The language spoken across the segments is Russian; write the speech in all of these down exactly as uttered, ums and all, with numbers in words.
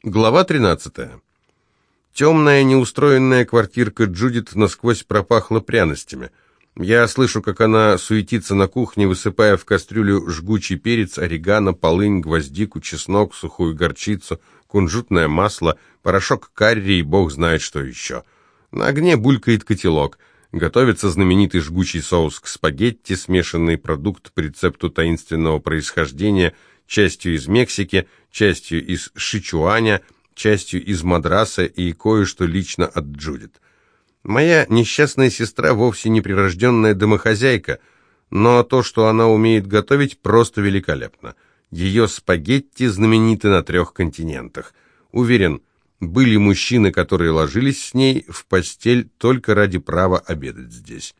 Глава тринадцатая. Темная, неустроенная квартирка Джудит насквозь пропахла пряностями. Я слышу, как она суетится на кухне, высыпая в кастрюлю жгучий перец, орегано, полынь, гвоздику, чеснок, сухую горчицу, кунжутное масло, порошок карри и бог знает что еще. На огне булькает котелок. Готовится знаменитый жгучий соус к спагетти, смешанный продукт по рецепту таинственного происхождения, частью из Мексики, частью из Сычуаня, частью из Мадраса и кое-что лично от Джудит. Моя несчастная сестра вовсе не прирожденная домохозяйка, но то, что она умеет готовить, просто великолепно. Ее спагетти знамениты на трех континентах. Уверен, были мужчины, которые ложились с ней в постель только ради права обедать здесь.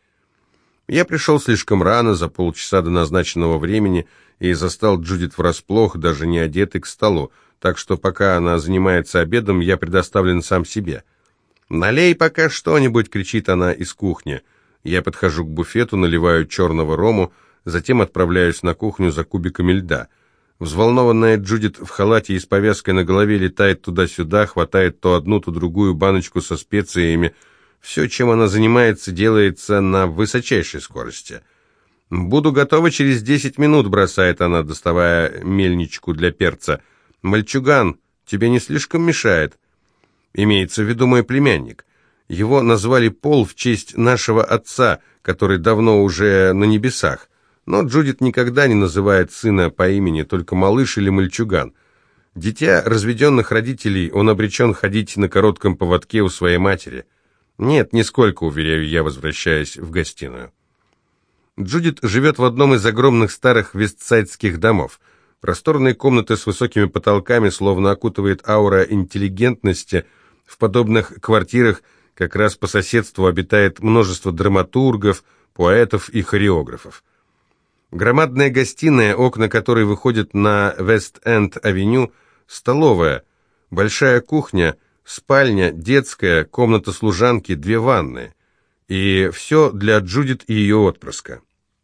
Я пришел слишком рано, за полчаса до назначенного времени, и застал Джудит врасплох, даже не одетый к столу, так что пока она занимается обедом, я предоставлен сам себе. «Налей пока что-нибудь!» — кричит она из кухни. Я подхожу к буфету, наливаю черного рому, затем отправляюсь на кухню за кубиками льда. Взволнованная Джудит в халате и с повязкой на голове летает туда-сюда, хватает то одну, то другую баночку со специями. Все, чем она занимается, делается на высочайшей скорости. «Буду готова через десять минут», — бросает она, доставая мельничку для перца. «Мальчуган, тебе не слишком мешает?» Имеется в виду мой племянник. Его назвали Пол в честь нашего отца, который давно уже на небесах. Но Джудит никогда не называет сына по имени, только малыш или мальчуган. Дитя разведенных родителей, он обречен ходить на коротком поводке у своей матери. Нет, нисколько, уверяю я, возвращаясь в гостиную. Джудит живет в одном из огромных старых вестсайдских домов. Просторные комнаты с высокими потолками словно окутывает аура интеллигентности. В подобных квартирах как раз по соседству обитает множество драматургов, поэтов и хореографов. Громадная гостиная, окна которой выходят на Вест-Энд-авеню, столовая, большая кухня, спальня, детская, комната служанки, две ванны. И все для Джудит и ее отпрыска.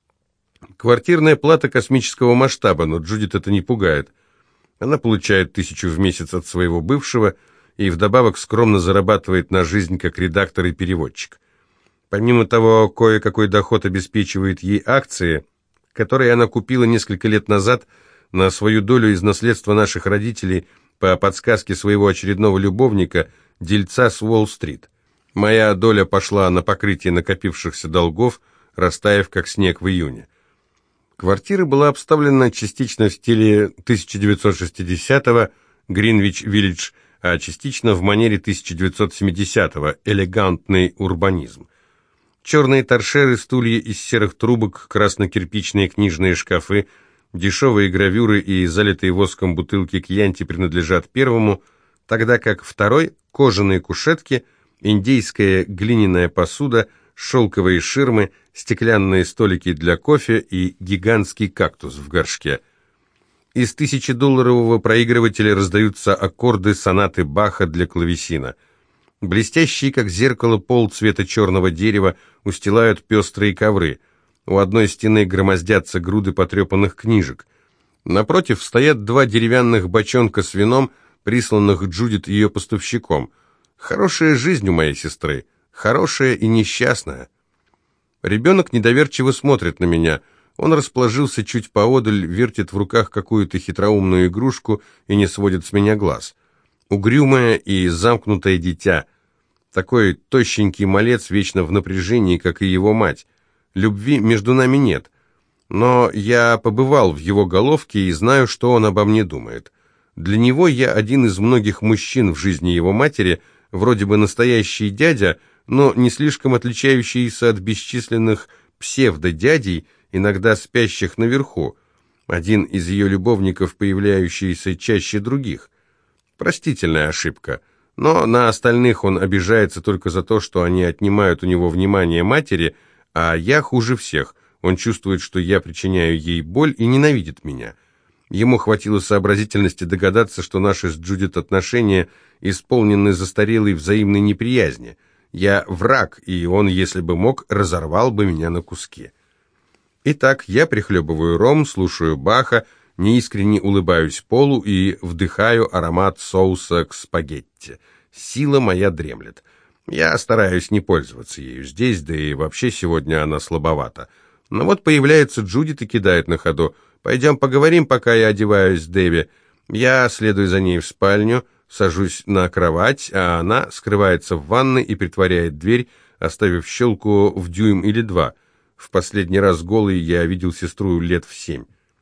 Квартирная плата космического масштаба, но Джудит это не пугает. Она получает тысячу в месяц от своего бывшего и вдобавок скромно зарабатывает на жизнь как редактор и переводчик. Помимо того, кое-какой доход обеспечивает ей акции, которые она купила несколько лет назад на свою долю из наследства наших родителей по подсказке своего очередного любовника, дельца с Уолл-стрит. Моя доля пошла на покрытие накопившихся долгов, растаяв как снег в июне. Квартира была обставлена частично в стиле тысяча девятьсот шестидесятого, Гринвич-Виллидж, а частично в манере тысяча девятьсот семидесятого, элегантный урбанизм. Черные торшеры, стулья из серых трубок, красно-кирпичные книжные шкафы, дешевые гравюры и залитые воском бутылки кьянти принадлежат первому, тогда как второй – кожаные кушетки, индейская глиняная посуда, шелковые ширмы, стеклянные столики для кофе и гигантский кактус в горшке. Из тысячедолларового проигрывателя раздаются аккорды сонаты Баха для клавесина. Блестящий, как зеркало, пол цвета черного дерева устилают пестрые ковры. У одной стены громоздятся груды потрепанных книжек. Напротив стоят два деревянных бочонка с вином, присланных Джудит ее поставщиком. Хорошая жизнь у моей сестры, хорошая и несчастная. Ребенок недоверчиво смотрит на меня. Он расположился чуть поодаль, вертит в руках какую-то хитроумную игрушку и не сводит с меня глаз. Угрюмое и замкнутое дитя. Такой тощенький малец, вечно в напряжении, как и его мать. Любви между нами нет. Но я побывал в его головке и знаю, что он обо мне думает. Для него я один из многих мужчин в жизни его матери, вроде бы настоящий дядя, но не слишком отличающийся от бесчисленных псевдодядей, иногда спящих наверху. Один из ее любовников, появляющийся чаще других. Простительная ошибка. Но на остальных он обижается только за то, что они отнимают у него внимание матери, а я хуже всех. Он чувствует, что я причиняю ей боль и ненавидит меня. Ему хватило сообразительности догадаться, что наши с Джудит отношения исполнены застарелой взаимной неприязни. Я враг, и он, если бы мог, разорвал бы меня на куски. Итак, я прихлебываю ром, слушаю Баха, неискренне улыбаюсь Полу и вдыхаю аромат соуса к спагетти. Сила моя дремлет. Я стараюсь не пользоваться ею здесь, да и вообще сегодня она слабовата. Но вот появляется Джудит и кидает на ходу: «Пойдем поговорим, пока я одеваюсь, Дэви». Я следую за ней в спальню, сажусь на кровать, а она скрывается в ванной и притворяет дверь, оставив щелку в дюйм или два. В последний раз голый я видел сестру лет в семь.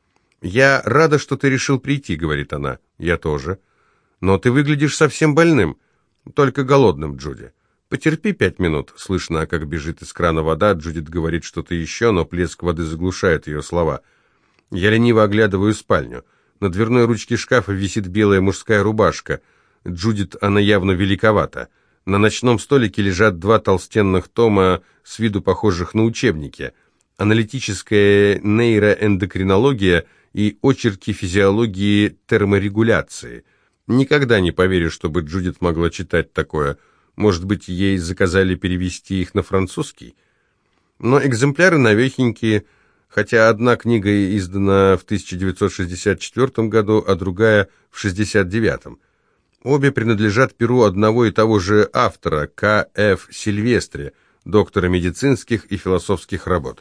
«Я рада, что ты решил прийти», — говорит она. «Я тоже». «Но ты выглядишь совсем больным». «Только голодным, Джуди». «Потерпи пять минут». Слышно, как бежит из крана вода. Джудит говорит что-то еще, но плеск воды заглушает ее слова. Я лениво оглядываю спальню. На дверной ручке шкафа висит белая мужская рубашка. Джудит, она явно великовата. На ночном столике лежат два толстенных тома, с виду похожих на учебники. Аналитическая нейроэндокринология и очерки физиологии терморегуляции. Никогда не поверю, чтобы Джудит могла читать такое. Может быть, ей заказали перевести их на французский? Но экземпляры новехенькие, хотя одна книга издана в тысяча девятьсот шестьдесят четвёртом году, а другая в шестьдесят девятом. Обе принадлежат перу одного и того же автора, К Ф Сильвестре, доктора медицинских и философских работ.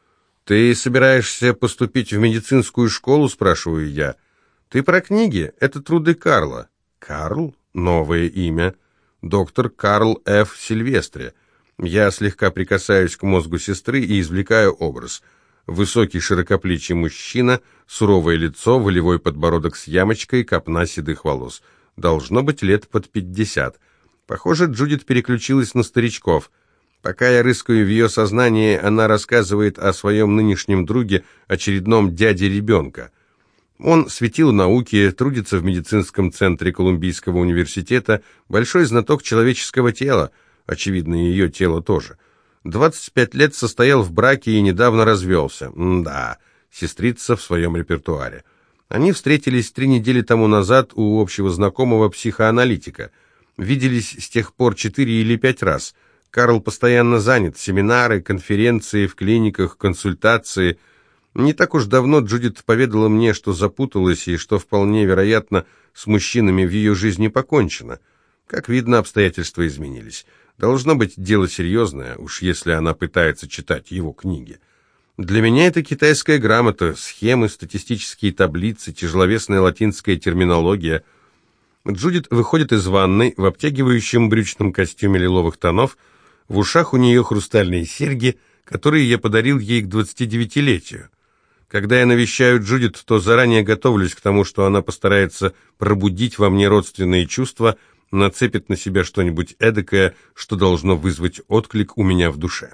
«Ты собираешься поступить в медицинскую школу?» – спрашиваю я. «Ты про книги? Это труды Карла». «Карл? Новое имя. Доктор Карл Ф. Сильвестре». Я слегка прикасаюсь к мозгу сестры и извлекаю образ. Высокий широкоплечий мужчина, суровое лицо, волевой подбородок с ямочкой, копна седых волос. Должно быть лет под пятьдесят. Похоже, Джудит переключилась на старичков. Пока я рыскаю в ее сознании, она рассказывает о своем нынешнем друге, очередном дяде ребенка. Он светил науки, трудится в медицинском центре Колумбийского университета, большой знаток человеческого тела, очевидно, и ее тело тоже. двадцать пять лет состоял в браке и недавно развелся. М-да, сестрица в своем репертуаре. Они встретились три недели тому назад у общего знакомого психоаналитика. Виделись с тех пор четыре или пять раз. Карл постоянно занят. Семинары, конференции, в клиниках, консультации. Не так уж давно Джудит поведала мне, что запуталась и что, вполне вероятно, с мужчинами в ее жизни покончено. Как видно, обстоятельства изменились. Должно быть дело серьезное, уж если она пытается читать его книги. Для меня это китайская грамота, схемы, статистические таблицы, тяжеловесная латинская терминология. Джудит выходит из ванной в обтягивающем брючном костюме лиловых тонов. В ушах у нее хрустальные серьги, которые я подарил ей к двадцатидевятилетию. Когда я навещаю Джудит, то заранее готовлюсь к тому, что она постарается пробудить во мне родственные чувства, нацепит на себя что-нибудь эдакое, что должно вызвать отклик у меня в душе.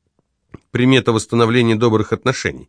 Примета восстановления добрых отношений.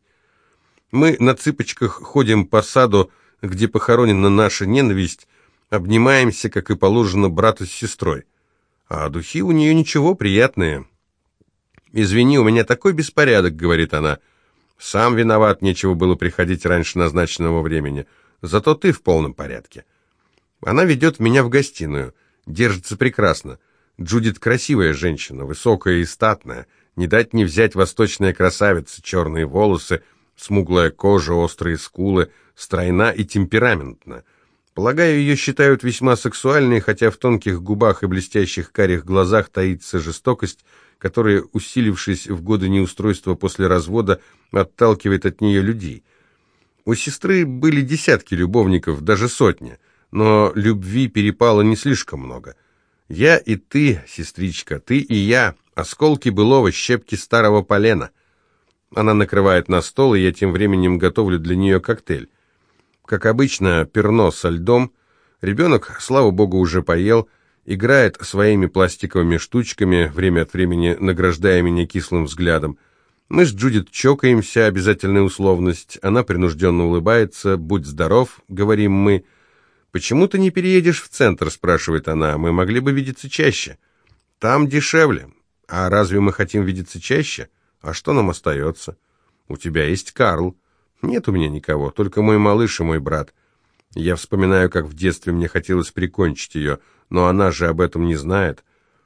Мы на цыпочках ходим по саду, где похоронена наша ненависть, обнимаемся, как и положено, брату с сестрой. А духи у нее ничего, приятные. «Извини, у меня такой беспорядок», — говорит она. «Сам виноват, нечего было приходить раньше назначенного времени. Зато ты в полном порядке». Она ведет меня в гостиную. Держится прекрасно. Джудит красивая женщина, высокая и статная. Не дать не взять восточная красавица, черные волосы, смуглая кожа, острые скулы, стройна и темпераментна. Полагаю, ее считают весьма сексуальной, хотя в тонких губах и блестящих карих глазах таится жестокость, которая, усилившись в годы неустройства после развода, отталкивает от нее людей. У сестры были десятки любовников, даже сотни, но любви перепало не слишком много. Я и ты, сестричка, ты и я, осколки былого, щепки старого полена. Она накрывает на стол, и я тем временем готовлю для нее коктейль. Как обычно, перно со льдом. Ребенок, слава богу, уже поел, играет своими пластиковыми штучками, время от времени награждая меня кислым взглядом. Мы с Джудит чокаемся, обязательная условность. Она принужденно улыбается. «Будь здоров», — говорим мы. «Почему ты не переедешь в центр?» — спрашивает она. «Мы могли бы видеться чаще». «Там дешевле». «А разве мы хотим видеться чаще? А что нам остается?» «У тебя есть Карл». «Нет у меня никого, только мой малыш и мой брат». Я вспоминаю, как в детстве мне хотелось прикончить ее, но она же об этом не знает.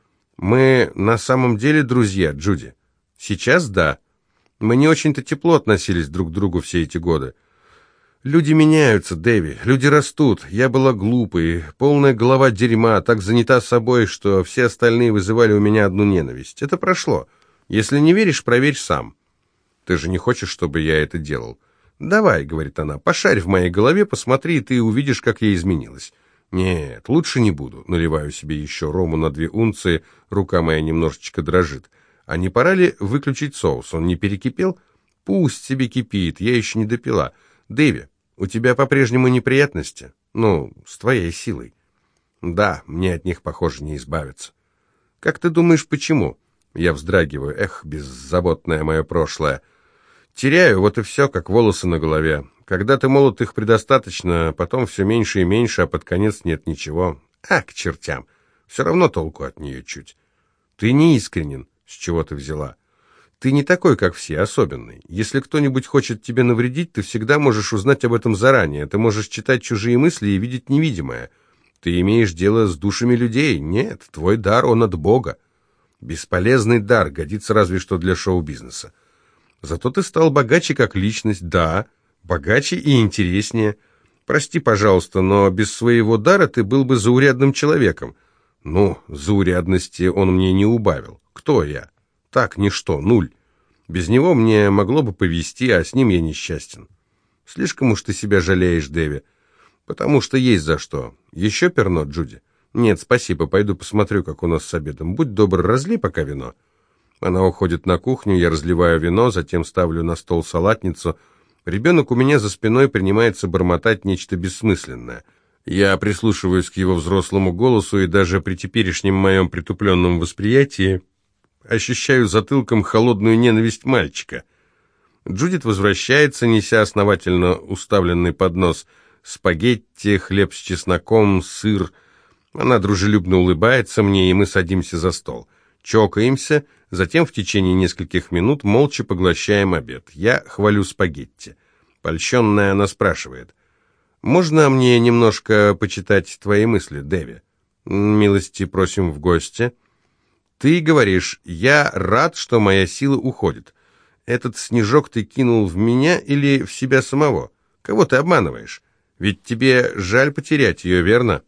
«Мы на самом деле друзья, Джуди?» «Сейчас да. Мы не очень-то тепло относились друг к другу все эти годы. Люди меняются, Дэви, люди растут. Я была глупой, полная голова дерьма, так занята собой, что все остальные вызывали у меня одну ненависть. Это прошло. Если не веришь, проверь сам. Ты же не хочешь, чтобы я это делал? Давай, говорит она, пошарь в моей голове, посмотри, и ты увидишь, как я изменилась. Нет, лучше не буду. Наливаю себе еще рому на две унции, рука моя немножечко дрожит. А не пора ли выключить соус? Он не перекипел? Пусть себе кипит, я еще не допила. Дэви, у тебя по-прежнему неприятности? Ну, с твоей силой. Да, мне от них, похоже, не избавиться. Как ты думаешь, почему? Я вздрагиваю. Эх, беззаботное мое прошлое. Теряю, вот и все, как волосы на голове. Когда ты молод, их предостаточно, потом все меньше и меньше, а под конец нет ничего. А, к чертям. Все равно толку от нее чуть. Ты не искренен. С чего ты взяла? Ты не такой, как все, особенный. Если кто-нибудь хочет тебе навредить, ты всегда можешь узнать об этом заранее. Ты можешь читать чужие мысли и видеть невидимое. Ты имеешь дело с душами людей. Нет, твой дар, он от Бога. Бесполезный дар, годится разве что для шоу-бизнеса. Зато ты стал богаче как личность, да, богаче и интереснее. Прости, пожалуйста, но без своего дара ты был бы заурядным человеком. Ну, заурядности он мне не убавил. Кто я? Так, ничто, нуль. Без него мне могло бы повезти, а с ним я несчастен. Слишком уж ты себя жалеешь, Дэви. Потому что есть за что. Еще перно, Джуди? Нет, спасибо, пойду посмотрю, как у нас с обедом. Будь добр, разлей пока вино. Она уходит на кухню, я разливаю вино, затем ставлю на стол салатницу. Ребенок у меня за спиной принимается бормотать нечто бессмысленное. Я прислушиваюсь к его взрослому голосу, и даже при теперешнем моем притупленном восприятии ощущаю затылком холодную ненависть мальчика. Джудит возвращается, неся основательно уставленный поднос. Спагетти, хлеб с чесноком, сыр. Она дружелюбно улыбается мне, и мы садимся за стол. Чокаемся, затем в течение нескольких минут молча поглощаем обед. Я хвалю спагетти. Польщенная она спрашивает: «Можно мне немножко почитать твои мысли, Дэви? Милости просим в гости». Ты говоришь: «Я рад, что моя сила уходит». Этот снежок ты кинул в меня или в себя самого? Кого ты обманываешь? Ведь тебе жаль потерять ее, верно?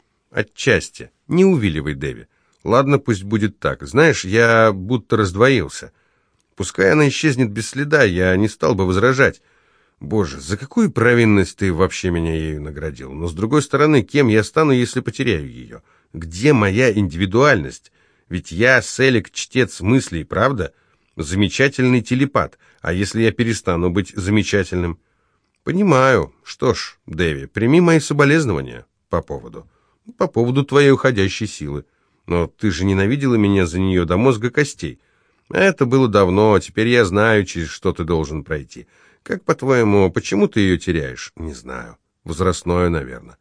Отчасти. Не увиливай, Дэви. Ладно, пусть будет так. Знаешь, я будто раздвоился. Пускай она исчезнет без следа, я не стал бы возражать. Боже, за какую провинность ты вообще меня ею наградил? Но с другой стороны, кем я стану, если потеряю ее? Где моя индивидуальность? Ведь я, Селик, чтец мыслей, правда? Замечательный телепат. А если я перестану быть замечательным? Понимаю. Что ж, Дэви, прими мои соболезнования по поводу. По поводу твоей уходящей силы. Но ты же ненавидела меня за нее до мозга костей. А это было давно, теперь я знаю, через что ты должен пройти. Как, по-твоему, почему ты ее теряешь? Не знаю. Возрастное, наверное.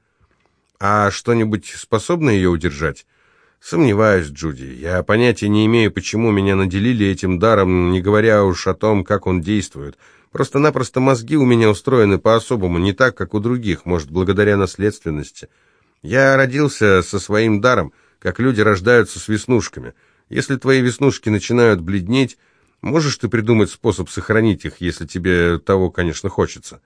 А что-нибудь способно ее удержать? Сомневаюсь, Джуди. Я понятия не имею, почему меня наделили этим даром, не говоря уж о том, как он действует. Просто-напросто мозги у меня устроены по-особому, не так, как у других, может, благодаря наследственности. Я родился со своим даром, как люди рождаются с веснушками. Если твои веснушки начинают бледнеть, можешь ты придумать способ сохранить их, если тебе того, конечно, хочется.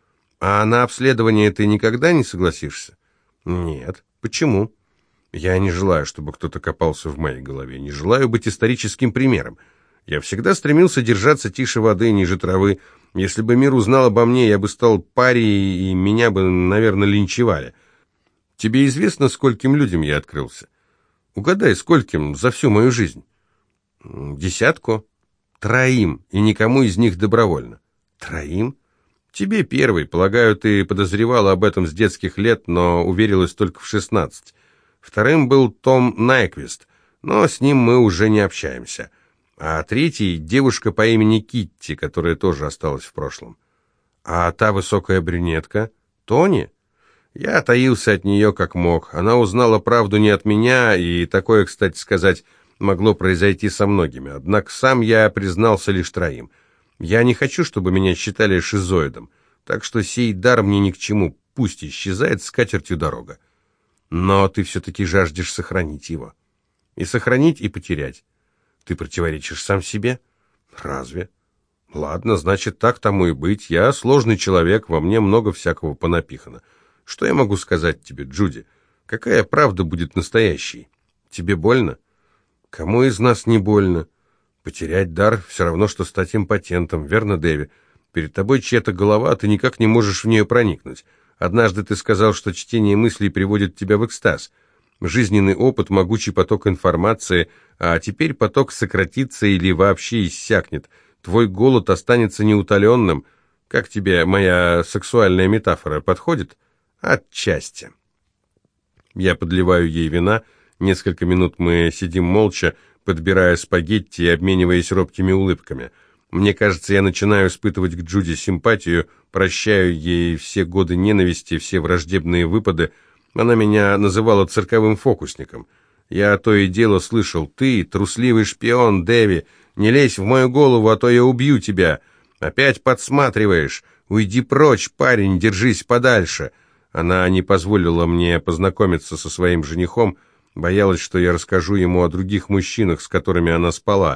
А на обследование ты никогда не согласишься? Нет. Почему? Я не желаю, чтобы кто-то копался в моей голове, не желаю быть историческим примером. Я всегда стремился держаться тише воды, ниже травы. Если бы мир узнал обо мне, я бы стал парией, и меня бы, наверное, линчевали. Тебе известно, скольким людям я открылся? Угадай, скольким за всю мою жизнь? Десятку. Троим, и никому из них добровольно. Троим? Тебе первый. Полагаю, ты подозревала об этом с детских лет, но уверилась только в шестнадцать. Вторым был Том Найквист, но с ним мы уже не общаемся. А третий — девушка по имени Китти, которая тоже осталась в прошлом. А та высокая брюнетка? Тони? Я таился от нее как мог. Она узнала правду не от меня, и такое, кстати сказать, могло произойти со многими. Однако сам я признался лишь троим. Я не хочу, чтобы меня считали шизоидом, так что сей дар мне ни к чему, пусть исчезает с катертью дорога. Но ты все-таки жаждешь сохранить его. И сохранить, и потерять. Ты противоречишь сам себе? Разве? Ладно, значит, так тому и быть. Я сложный человек, во мне много всякого понапихано. Что я могу сказать тебе, Джуди? Какая правда будет настоящей? Тебе больно? Кому из нас не больно? Потерять дар все равно, что стать импотентом, верно, Дэви? Перед тобой чья-то голова, а ты никак не можешь в нее проникнуть. Однажды ты сказал, что чтение мыслей приводит тебя в экстаз. Жизненный опыт, могучий поток информации, а теперь поток сократится или вообще иссякнет. Твой голод останется неутоленным. Как тебе моя сексуальная метафора подходит? Отчасти. Я подливаю ей вина. Несколько минут мы сидим молча, подбирая спагетти и обмениваясь робкими улыбками. Мне кажется, я начинаю испытывать к Джуди симпатию, прощаю ей все годы ненависти, все враждебные выпады. Она меня называла цирковым фокусником. Я то и дело слышал: «Ты, трусливый шпион, Дэви, не лезь в мою голову, а то я убью тебя. Опять подсматриваешь. Уйди прочь, парень, держись подальше». Она не позволила мне познакомиться со своим женихом, боялась, что я расскажу ему о других мужчинах, с которыми она спала.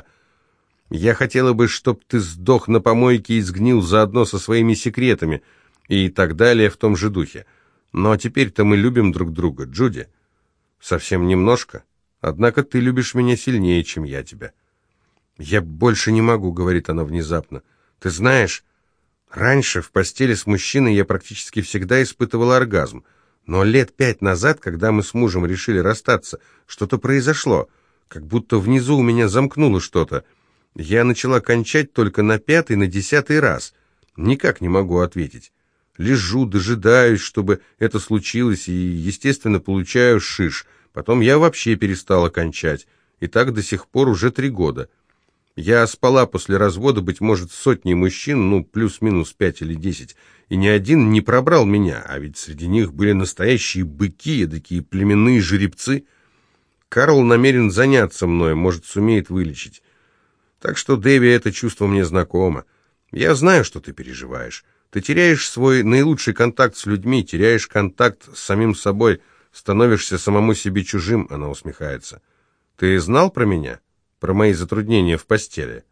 «Я хотела бы, чтоб ты сдох на помойке и сгнил заодно со своими секретами», и так далее в том же духе. Но теперь-то мы любим друг друга, Джуди. Совсем немножко. Однако ты любишь меня сильнее, чем я тебя. «Я больше не могу», — говорит она внезапно. «Ты знаешь, раньше в постели с мужчиной я практически всегда испытывала оргазм. Но лет пять назад, когда мы с мужем решили расстаться, что-то произошло. Как будто внизу у меня замкнуло что-то. Я начала кончать только на пятый, на десятый раз. Никак не могу ответить. Лежу, дожидаюсь, чтобы это случилось, и, естественно, получаю шиш. Потом я вообще перестала кончать. И так до сих пор уже три года. Я спала после развода, быть может, с сотней мужчин, ну, плюс-минус пять или десять, и ни один не пробрал меня, а ведь среди них были настоящие быки, такие племенные жеребцы. Карл намерен заняться мной, может, сумеет вылечить. Так что, Дэви, это чувство мне знакомо. Я знаю, что ты переживаешь. Ты теряешь свой наилучший контакт с людьми, теряешь контакт с самим собой, становишься самому себе чужим, она усмехается. Ты знал про меня? Про мои затруднения в постели?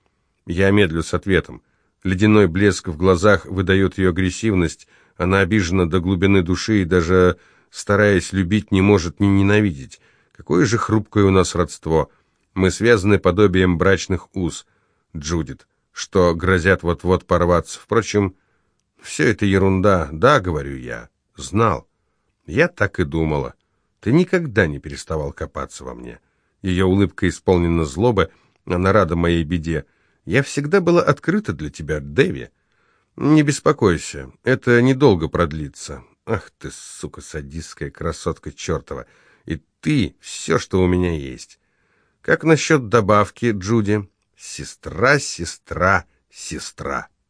Я медлю с ответом. Ледяной блеск в глазах выдает ее агрессивность. Она обижена до глубины души и даже, стараясь любить, не может не ненавидеть. Какое же хрупкое у нас родство. Мы связаны подобием брачных уз, Джудит, что грозят вот-вот порваться. Впрочем, все это ерунда. Да, говорю я, знал. Я так и думала. Ты никогда не переставал копаться во мне. Ее улыбка исполнена злобы, она рада моей беде. Я всегда была открыта для тебя, Дэви. Не беспокойся, это недолго продлится. Ах ты, сука, садистская красотка чертова. И ты все, что у меня есть. Как насчет добавки, Джуди? Сестра, сестра, сестра.